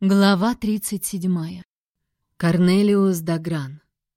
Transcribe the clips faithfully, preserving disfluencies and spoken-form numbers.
Глава тридцать седьмая. Корнелиус Дагран.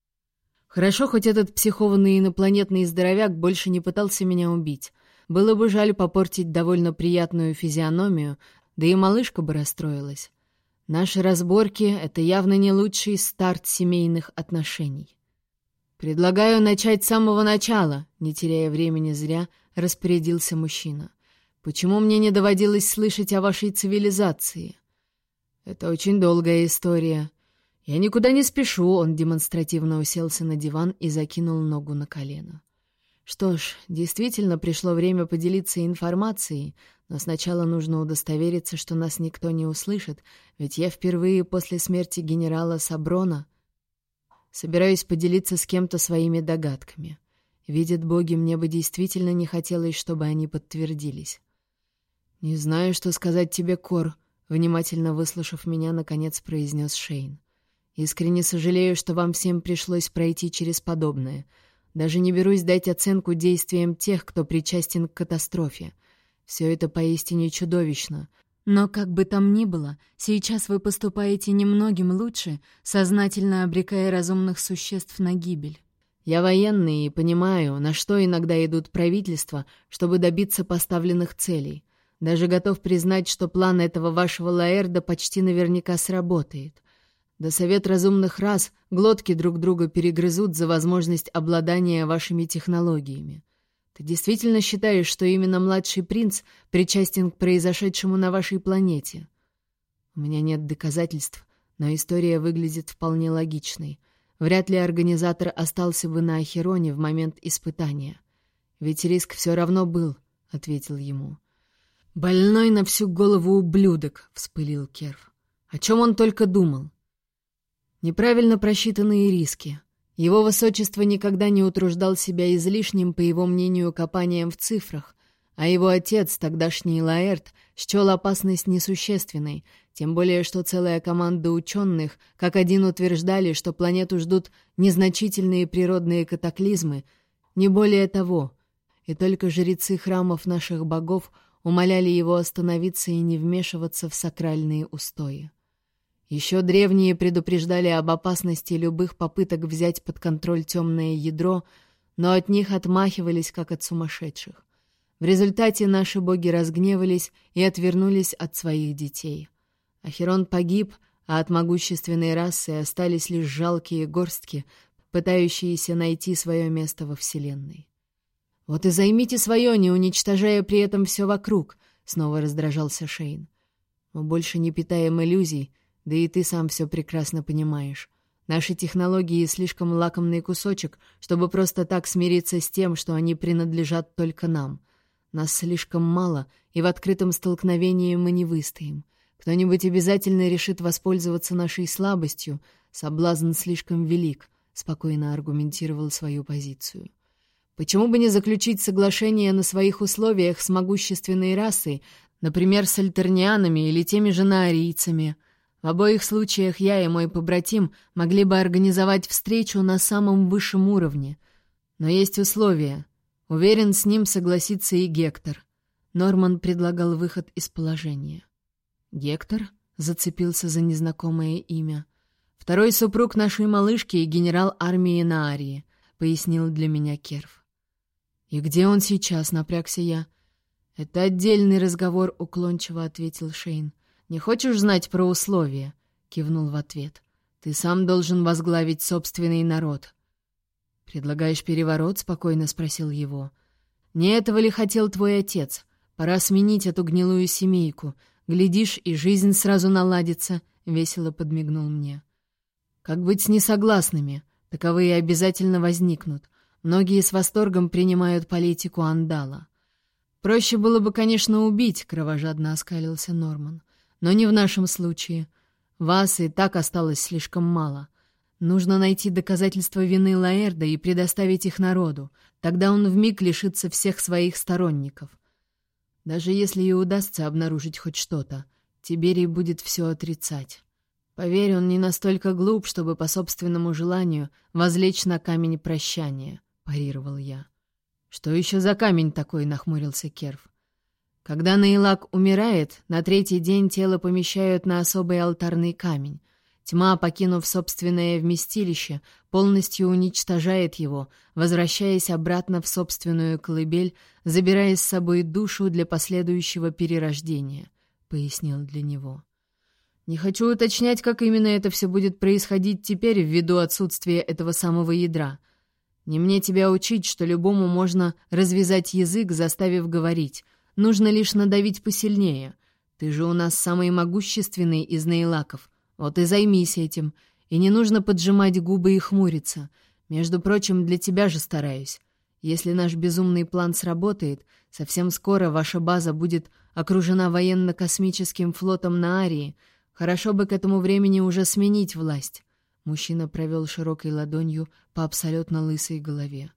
Хорошо, хоть этот психованный инопланетный здоровяк больше не пытался меня убить. Было бы жаль попортить довольно приятную физиономию, да и малышка бы расстроилась. Наши разборки — это явно не лучший старт семейных отношений. «Предлагаю начать с самого начала», — не теряя времени зря, распорядился мужчина. «Почему мне не доводилось слышать о вашей цивилизации?» «Это очень долгая история. Я никуда не спешу», — он демонстративно уселся на диван и закинул ногу на колено. «Что ж, действительно пришло время поделиться информацией, но сначала нужно удостовериться, что нас никто не услышит, ведь я впервые после смерти генерала Саброна собираюсь поделиться с кем-то своими догадками. Видят боги, мне бы действительно не хотелось, чтобы они подтвердились». «Не знаю, что сказать тебе, Кор», — внимательно выслушав меня, наконец произнес Шейн. «Искренне сожалею, что вам всем пришлось пройти через подобное. Даже не берусь дать оценку действиям тех, кто причастен к катастрофе. Все это поистине чудовищно. Но как бы там ни было, сейчас вы поступаете немногим лучше, сознательно обрекая разумных существ на гибель. Я военный и понимаю, на что иногда идут правительства, чтобы добиться поставленных целей. Даже готов признать, что план этого вашего Лаэрда почти наверняка сработает. Да Совет разумных рас глотки друг друга перегрызут за возможность обладания вашими технологиями. Ты действительно считаешь, что именно младший принц причастен к произошедшему на вашей планете? У меня нет доказательств, но история выглядит вполне логичной. Вряд ли организатор остался бы на Ахероне в момент испытания. Ведь риск все равно был, — ответил ему. «Больной на всю голову ублюдок», — вспылил Керв. «О чем он только думал?» Неправильно просчитанные риски. Его высочество никогда не утруждал себя излишним, по его мнению, копанием в цифрах, а его отец, тогдашний Лаэрт, счел опасность несущественной, тем более что целая команда ученых, как один утверждали, что планету ждут незначительные природные катаклизмы, не более того, и только жрецы храмов наших богов умоляли его остановиться и не вмешиваться в сакральные устои. Еще древние предупреждали об опасности любых попыток взять под контроль темное ядро, но от них отмахивались, как от сумасшедших. В результате наши боги разгневались и отвернулись от своих детей. Ахерон погиб, а от могущественной расы остались лишь жалкие горстки, пытающиеся найти свое место во Вселенной. «Вот и займите свое, не уничтожая при этом все вокруг», — снова раздражался Шейн. «Мы больше не питаем иллюзий, да и ты сам все прекрасно понимаешь. Наши технологии слишком лакомный кусочек, чтобы просто так смириться с тем, что они принадлежат только нам. Нас слишком мало, и в открытом столкновении мы не выстоим. Кто-нибудь обязательно решит воспользоваться нашей слабостью, соблазн слишком велик», — спокойно аргументировал свою позицию. «Почему бы не заключить соглашение на своих условиях с могущественной расой, например, с альтернианами или теми же наарийцами? В обоих случаях я и мой побратим могли бы организовать встречу на самом высшем уровне. Но есть условия. Уверен, с ним согласится и Гектор». Норман предлагал выход из положения. «Гектор?» — зацепился за незнакомое имя. «Второй супруг нашей малышки и генерал армии Наарии», — пояснил для меня Керв. «И где он сейчас?» — напрягся я. «Это отдельный разговор», — уклончиво ответил Шейн. «Не хочешь знать про условия?» — кивнул в ответ. «Ты сам должен возглавить собственный народ». «Предлагаешь переворот?» — спокойно спросил его. «Не этого ли хотел твой отец? Пора сменить эту гнилую семейку. Глядишь, и жизнь сразу наладится», — весело подмигнул мне. «Как быть с несогласными? Таковые обязательно возникнут. Многие с восторгом принимают политику Андала. «Проще было бы, конечно, убить», — кровожадно оскалился Норман. «Но не в нашем случае. Вас и так осталось слишком мало. Нужно найти доказательства вины Лаэрда и предоставить их народу. Тогда он вмиг лишится всех своих сторонников. Даже если и удастся обнаружить хоть что-то, Тиберий будет все отрицать. Поверь, он не настолько глуп, чтобы по собственному желанию возлечь на камень прощания», — парировал я. «Что еще за камень такой?» — нахмурился Керв. Когда Нейлак умирает, на третий день тело помещают на особый алтарный камень. Тьма, покинув собственное вместилище, полностью уничтожает его, возвращаясь обратно в собственную колыбель, забирая с собой душу для последующего перерождения, — пояснил для него. Не хочу уточнять, как именно это все будет происходить теперь ввиду отсутствия этого самого ядра. Не мне тебя учить, что любому можно развязать язык, заставив говорить. Нужно лишь надавить посильнее. Ты же у нас самый могущественный из Нейлаков. Вот и займись этим. И не нужно поджимать губы и хмуриться. Между прочим, для тебя же стараюсь. Если наш безумный план сработает, совсем скоро ваша база будет окружена военно-космическим флотом на Арии. Хорошо бы к этому времени уже сменить власть. Мужчина провел широкой ладонью по абсолютно лысой голове.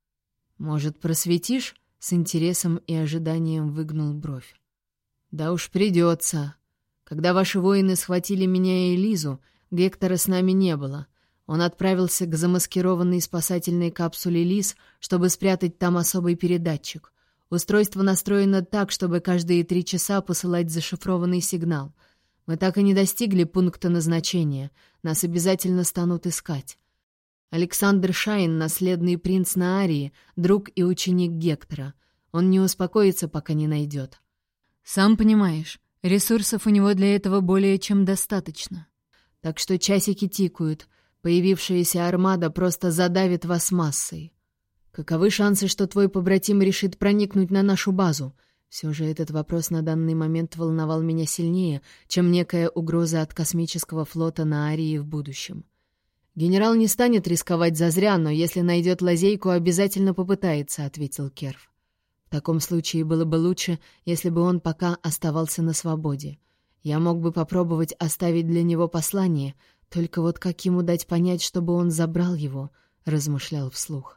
«Может, просветишь?» — с интересом и ожиданием выгнул бровь. «Да уж придется. Когда ваши воины схватили меня и Лизу, Гектора с нами не было. Он отправился к замаскированной спасательной капсуле Лиз, чтобы спрятать там особый передатчик. Устройство настроено так, чтобы каждые три часа посылать зашифрованный сигнал. Мы так и не достигли пункта назначения. Нас обязательно станут искать. Александр Шайн, наследный принц Наарии, друг и ученик Гектора. Он не успокоится, пока не найдет. Сам понимаешь, ресурсов у него для этого более чем достаточно. Так что часики тикают. Появившаяся армада просто задавит вас массой. Каковы шансы, что твой побратим решит проникнуть на нашу базу? Все же этот вопрос на данный момент волновал меня сильнее, чем некая угроза от космического флота на Арии в будущем. «Генерал не станет рисковать зазря, но если найдет лазейку, обязательно попытается», — ответил Керв. «В таком случае было бы лучше, если бы он пока оставался на свободе. Я мог бы попробовать оставить для него послание, только вот как ему дать понять, чтобы он забрал его», — размышлял вслух.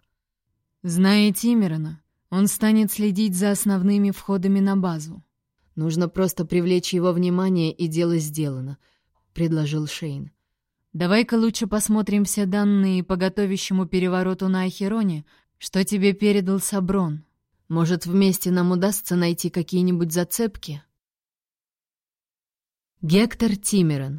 «Зная Тиммерона, он станет следить за основными входами на базу. Нужно просто привлечь его внимание, и дело сделано», — предложил Шейн. «Давай-ка лучше посмотрим все данные по готовящему перевороту на Ахероне, что тебе передал Саброн. Может, вместе нам удастся найти какие-нибудь зацепки?» Гектор Тиммерон.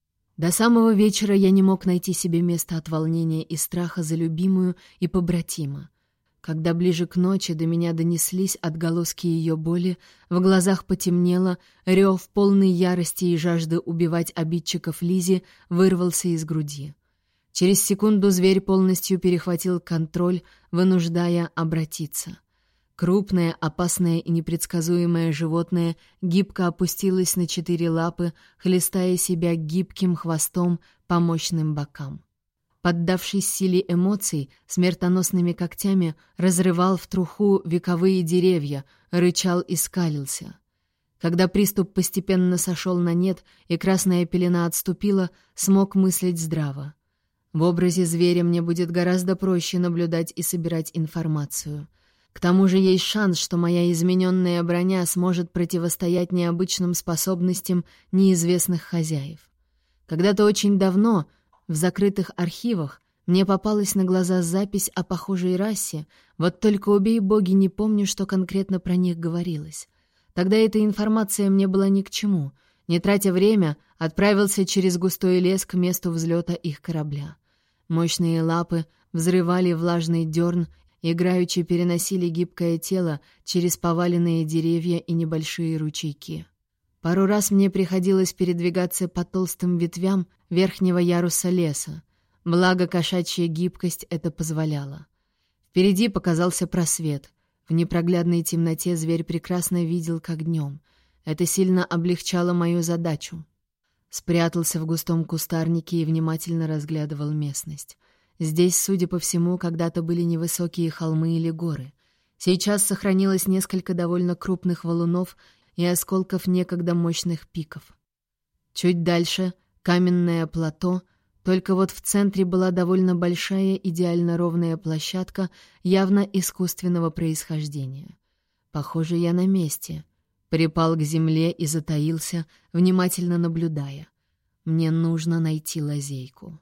До самого вечера я не мог найти себе места от волнения и страха за любимую и побратима. Когда ближе к ночи до меня донеслись отголоски ее боли, в глазах потемнело, рев полной ярости и жажды убивать обидчиков Лизи вырвался из груди. Через секунду зверь полностью перехватил контроль, вынуждая обратиться. Крупное, опасное и непредсказуемое животное гибко опустилось на четыре лапы, хлестая себя гибким хвостом по мощным бокам. Поддавшись силе эмоций, смертоносными когтями разрывал в труху вековые деревья, рычал и скалился. Когда приступ постепенно сошел на нет и красная пелена отступила, смог мыслить здраво. В образе зверя мне будет гораздо проще наблюдать и собирать информацию. К тому же есть шанс, что моя измененная броня сможет противостоять необычным способностям неизвестных хозяев. Когда-то очень давно... В закрытых архивах мне попалась на глаза запись о похожей расе, вот только убей боги, не помню, что конкретно про них говорилось. Тогда эта информация мне была ни к чему. Не тратя время, отправился через густой лес к месту взлета их корабля. Мощные лапы взрывали влажный дерн, играючи переносили гибкое тело через поваленные деревья и небольшие ручейки. Пару раз мне приходилось передвигаться по толстым ветвям верхнего яруса леса, благо кошачья гибкость это позволяла. Впереди показался просвет. В непроглядной темноте зверь прекрасно видел, как днем. Это сильно облегчало мою задачу. Спрятался в густом кустарнике и внимательно разглядывал местность. Здесь, судя по всему, когда-то были невысокие холмы или горы. Сейчас сохранилось несколько довольно крупных валунов и осколков некогда мощных пиков. Чуть дальше — каменное плато, только вот в центре была довольно большая идеально ровная площадка, явно искусственного происхождения. Похоже, я на месте. Припал к земле и затаился, внимательно наблюдая. Мне нужно найти лазейку.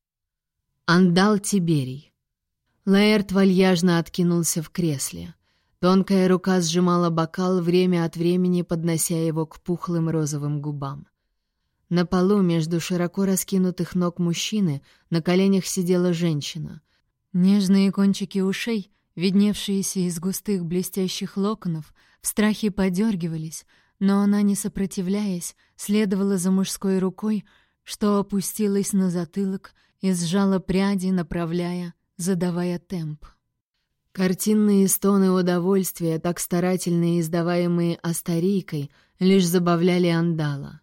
Андал Тиберий. Лаэрт вальяжно откинулся в кресле. Тонкая рука сжимала бокал, время от времени поднося его к пухлым розовым губам. На полу между широко раскинутых ног мужчины на коленях сидела женщина. Нежные кончики ушей, видневшиеся из густых блестящих локонов, в страхе подергивались, но она, не сопротивляясь, следовала за мужской рукой, что опустилась на затылок и сжала пряди, направляя, задавая темп. Картинные стоны удовольствия, так старательно издаваемые Астарийкой, лишь забавляли Андала.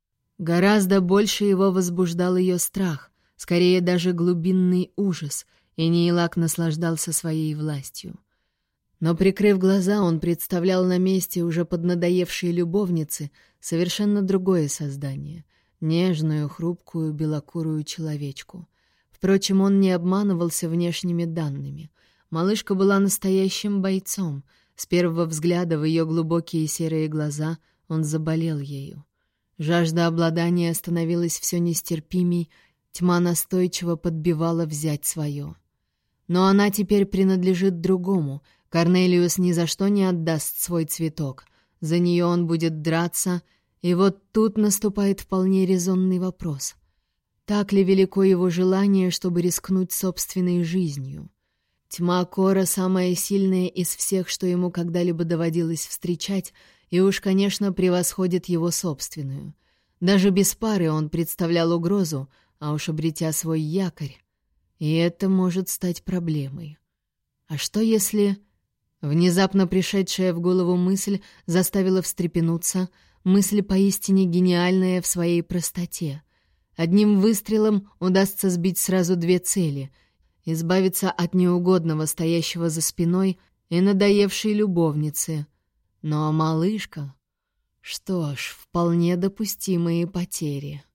Гораздо больше его возбуждал ее страх, скорее даже глубинный ужас, и Нейлак наслаждался своей властью. Но, прикрыв глаза, он представлял на месте уже поднадоевшей любовницы совершенно другое создание — нежную, хрупкую, белокурую человечку. Впрочем, он не обманывался внешними данными. Малышка была настоящим бойцом. С первого взгляда в ее глубокие серые глаза он заболел ею. Жажда обладания становилась все нестерпимей, тьма настойчиво подбивала взять свое. Но она теперь принадлежит другому. Корнелиус ни за что не отдаст свой цветок. За нее он будет драться, и вот тут наступает вполне резонный вопрос. Так ли велико его желание, чтобы рискнуть собственной жизнью? Тьма Кора самая сильная из всех, что ему когда-либо доводилось встречать, и уж, конечно, превосходит его собственную. Даже без пары он представлял угрозу, а уж обретя свой якорь. И это может стать проблемой. А что если... Внезапно пришедшая в голову мысль заставила встрепенуться, мысль поистине гениальная в своей простоте. Одним выстрелом удастся сбить сразу две цели — избавиться от неугодного, стоящего за спиной, и надоевшей любовницы. Но малышка... Что ж, вполне допустимые потери.